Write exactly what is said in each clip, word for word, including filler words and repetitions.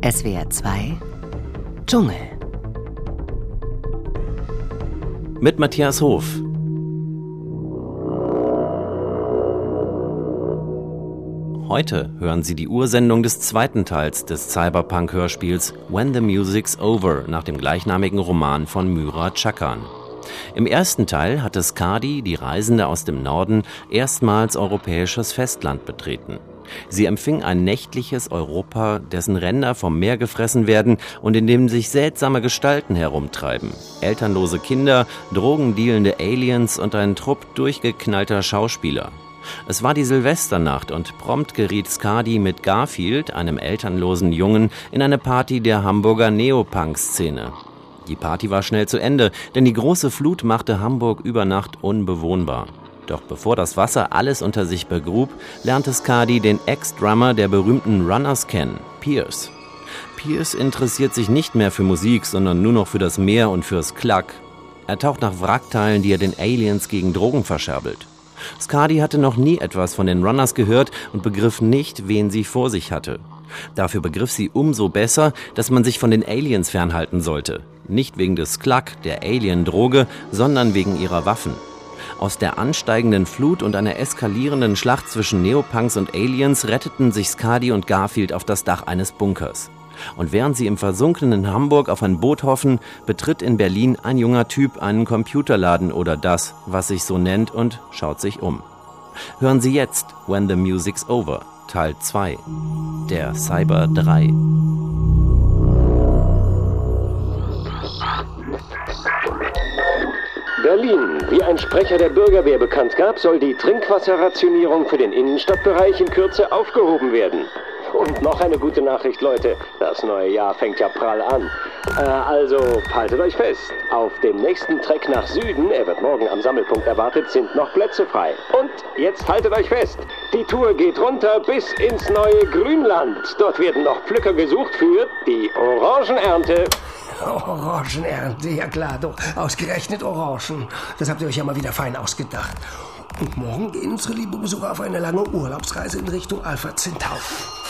S W R zwei Dschungel. Mit Matthias Hof. Heute hören Sie die Ursendung des zweiten Teils des Cyberpunk-Hörspiels When the Music's Over nach dem gleichnamigen Roman von Myra Chakan. Im ersten Teil hatte Skadi, die Reisende aus dem Norden, erstmals europäisches Festland betreten. Sie empfing ein nächtliches Europa, dessen Ränder vom Meer gefressen werden und in dem sich seltsame Gestalten herumtreiben. Elternlose Kinder, drogendealende Aliens und ein Trupp durchgeknallter Schauspieler. Es war die Silvesternacht und prompt geriet Skadi mit Garfield, einem elternlosen Jungen, in eine Party der Hamburger Neopunk-Szene. Die Party war schnell zu Ende, denn die große Flut machte Hamburg über Nacht unbewohnbar. Doch bevor das Wasser alles unter sich begrub, lernte Skadi den Ex-Drummer der berühmten Runners kennen, Pierce. Pierce interessiert sich nicht mehr für Musik, sondern nur noch für das Meer und fürs Klack. Er taucht nach Wrackteilen, die er den Aliens gegen Drogen verscherbelt. Skadi hatte noch nie etwas von den Runners gehört und begriff nicht, wen sie vor sich hatte. Dafür begriff sie umso besser, dass man sich von den Aliens fernhalten sollte. Nicht wegen des Klack, der Alien-Droge, sondern wegen ihrer Waffen. Aus der ansteigenden Flut und einer eskalierenden Schlacht zwischen Neopunks und Aliens retteten sich Skadi und Garfield auf das Dach eines Bunkers. Und während sie im versunkenen Hamburg auf ein Boot hoffen, betritt in Berlin ein junger Typ einen Computerladen oder das, was sich so nennt, und schaut sich um. Hören Sie jetzt When the Music's Over, Teil zwei, der Cyber drei. Berlin. Wie ein Sprecher der Bürgerwehr bekannt gab, soll die Trinkwasserrationierung für den Innenstadtbereich in Kürze aufgehoben werden. Und noch eine gute Nachricht, Leute. Das neue Jahr fängt ja prall an. Äh, also, haltet euch fest. Auf dem nächsten Trek nach Süden, er wird morgen am Sammelpunkt erwartet, sind noch Plätze frei. Und jetzt haltet euch fest. Die Tour geht runter bis ins neue Grünland. Dort werden noch Pflücker gesucht für die Orangenernte. Orangenernte, ja klar, doch. Ausgerechnet Orangen. Das habt ihr euch ja mal wieder fein ausgedacht. Und morgen gehen unsere lieben Besucher auf eine lange Urlaubsreise in Richtung Alpha Centauri.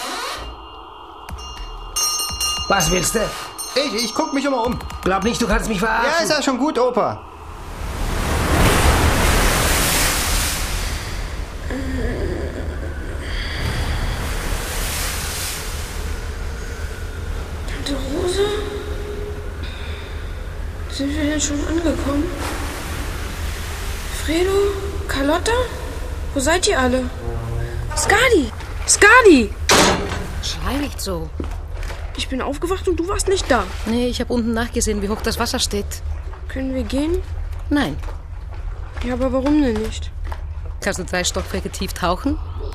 Was willst du? Ich, ich guck mich immer um. Glaub nicht, du kannst mich verarschen. Ja, ist ja schon gut, Opa. Tante Rose? Sind wir denn schon angekommen? Fredo? Carlotta? Wo seid ihr alle? Skadi! Skadi! Schrei nicht so. Ich bin aufgewacht und du warst nicht da. Nee, ich habe unten nachgesehen, wie hoch das Wasser steht. Können wir gehen? Nein. Ja, aber warum denn nicht? Kannst du drei Stockwerke tief tauchen?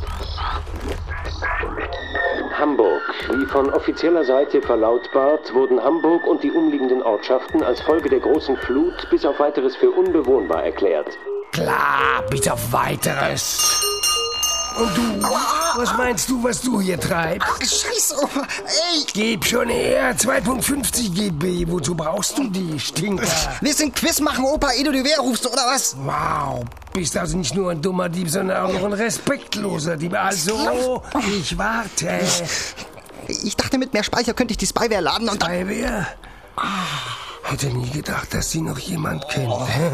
Hamburg. Wie von offizieller Seite verlautbart, wurden Hamburg und die umliegenden Ortschaften als Folge der großen Flut bis auf Weiteres für unbewohnbar erklärt. Klar, bis auf Weiteres. Und du? Was meinst du, was du hier treibst? Ach, Scheiße, Opa. Ey. Gib schon her, zwei Komma fünfzig G B. Wozu brauchst du die, Stinker? Willst du ein Quiz machen, Opa, ehe du die Wehr rufst, oder was? Wow, bist also nicht nur ein dummer Dieb, sondern auch noch ein respektloser Dieb. Also, ich warte. Ich dachte, mit mehr Speicher könnte ich die Spyware laden und... Spyware? Hätte nie gedacht, dass sie noch jemand kennt.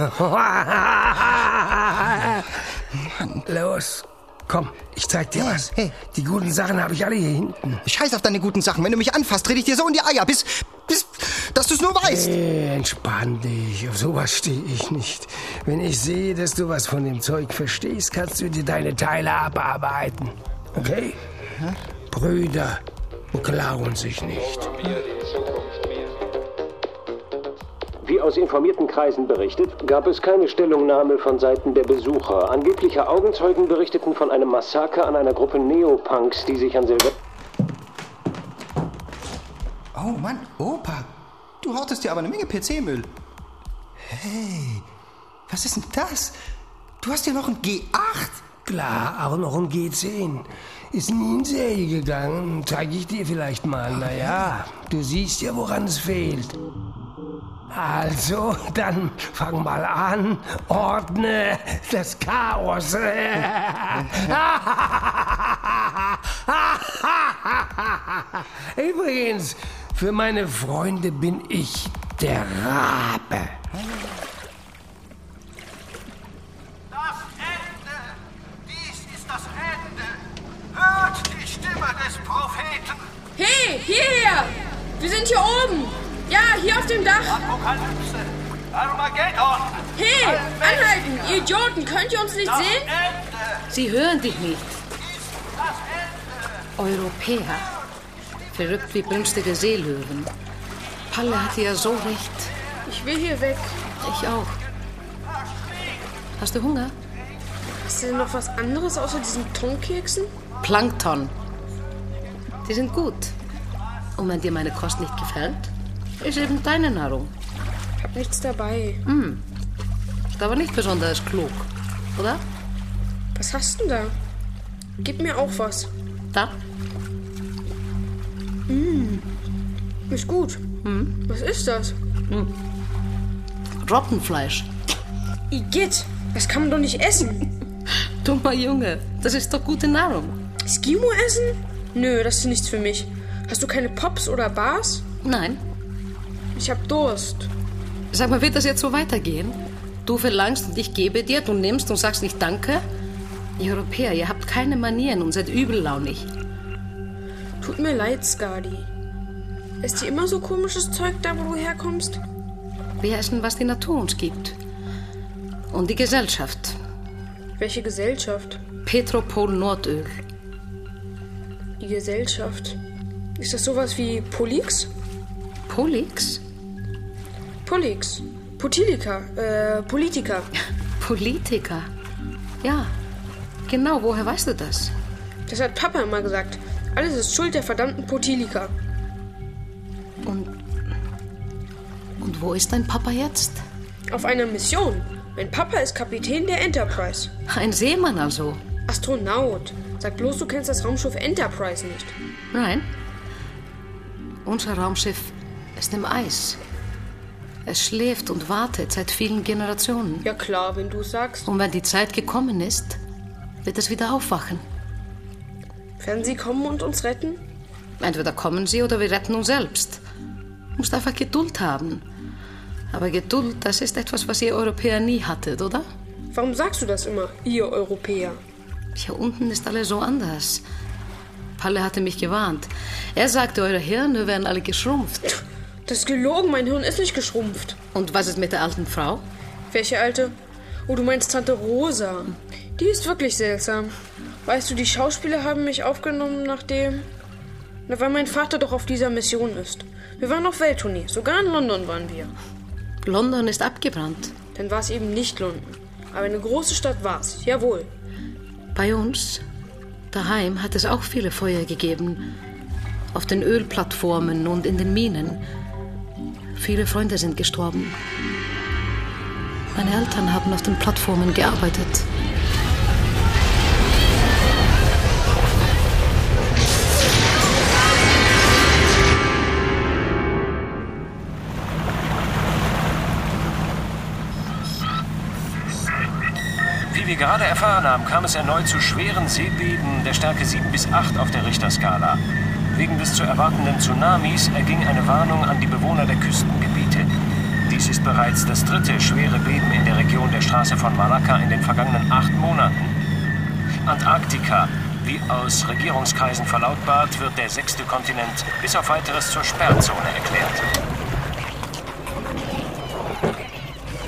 Los, komm, ich zeig dir Hey, was. hey. Die guten Sachen habe ich alle hier hinten. Scheiß auf deine guten Sachen. Wenn du mich anfasst, dreh ich dir so in die Eier, bis... bis dass du es nur weißt. Hey, entspann dich. Auf sowas stehe ich nicht. Wenn ich sehe, dass du was von dem Zeug verstehst, kannst du dir deine Teile abarbeiten. Okay? Hm? Brüder beklauen sich nicht. Wie aus informierten Kreisen berichtet, gab es keine Stellungnahme von Seiten der Besucher. Angebliche Augenzeugen berichteten von einem Massaker an einer Gruppe Neopunks, die sich an Silvester... Oh Mann, Opa, du hortest dir aber eine Menge P C-Müll. Hey, was ist denn das? Du hast ja noch ein G acht? Klar, auch noch ein G zehn. Ist nie in Serie gegangen. Zeige ich dir vielleicht mal. Naja, du siehst ja, woran es fehlt. Also, dann fang mal an. Ordne das Chaos. Übrigens, für meine Freunde bin ich der Rabe. Das Ende! Dies ist das Ende! Hört die Stimme des Propheten! Hey, hierher! Wir sind hier oben! Ja, hier auf dem Dach! Apokalypse! Armageddon! Hey, anhalten! Ihr Idioten, könnt ihr uns nicht sehen? Ende! Sie hören dich nicht. Das Ende! Europäer. Verrückt wie brünstige Seelöwen. Palle hatte ja so recht. Ich will hier weg. Ich auch. Hast du Hunger? Hast du denn noch was anderes außer diesen Tonkeksen? Plankton. Die sind gut. Und wenn dir meine Kost nicht gefällt, ist eben deine Nahrung. Ich hab nichts dabei. Hm. Ist aber nicht besonders klug, oder? Was hast du denn da? Gib mir auch was. Da? Mm. Ist gut. Hm? Was ist das? Hm. Robbenfleisch. Igitt, das kann man doch nicht essen. Dummer Junge, das ist doch gute Nahrung. Eskimo essen? Nö, das ist nichts für mich. Hast du keine Pops oder Bars? Nein. Ich hab Durst. Sag mal, wird das jetzt so weitergehen? Du verlangst und ich gebe dir, du nimmst und sagst nicht Danke? Ihr Europäer, ihr habt keine Manieren und seid übellaunig. Tut mir leid, Skadi. Ist dir immer so komisches Zeug da, wo du herkommst? Wir essen, was die Natur uns gibt. Und die Gesellschaft. Welche Gesellschaft? Petropol Nordöl. Die Gesellschaft. Ist das sowas wie Polix? Polix? Polix. Potilika. Äh, Politiker. Politiker. Ja. Genau, woher weißt du das? Das hat Papa immer gesagt. Alles ist Schuld der verdammten Potilika. Und... Und wo ist dein Papa jetzt? Auf einer Mission. Mein Papa ist Kapitän der Enterprise. Ein Seemann also? Astronaut. Sag bloß, du kennst das Raumschiff Enterprise nicht. Nein. Unser Raumschiff ist im Eis. Es schläft und wartet seit vielen Generationen. Ja klar, wenn du sagst. Und wenn die Zeit gekommen ist, wird es wieder aufwachen. Werden sie kommen und uns retten? Entweder kommen sie oder wir retten uns selbst. Du musst einfach Geduld haben. Aber Geduld, das ist etwas, was ihr Europäer nie hattet, oder? Warum sagst du das immer, ihr Europäer? Hier unten ist alles so anders. Palle hatte mich gewarnt. Er sagte, eure Hirne wären alle geschrumpft. Das ist gelogen, mein Hirn ist nicht geschrumpft. Und was ist mit der alten Frau? Welche alte? Oh, du meinst Tante Rosa. Die ist wirklich seltsam. Weißt du, die Schauspieler haben mich aufgenommen, nachdem... Na, weil mein Vater doch auf dieser Mission ist. Wir waren auf Welttournee. Sogar in London waren wir. London ist abgebrannt. Dann war es eben nicht London. Aber eine große Stadt war es, jawohl. Bei uns, daheim, hat es auch viele Feuer gegeben. Auf den Ölplattformen und in den Minen. Viele Freunde sind gestorben. Meine Eltern haben auf den Plattformen gearbeitet. Wie wir gerade erfahren haben, kam es erneut zu schweren Seebeben der Stärke sieben bis acht auf der Richterskala. Wegen des zu erwartenden Tsunamis erging eine Warnung an die Bewohner der Küstengebiete. Dies ist bereits das dritte schwere Beben in der Region der Straße von Malakka in den vergangenen acht Monaten. Antarktika. Wie aus Regierungskreisen verlautbart, wird der sechste Kontinent bis auf Weiteres zur Sperrzone erklärt.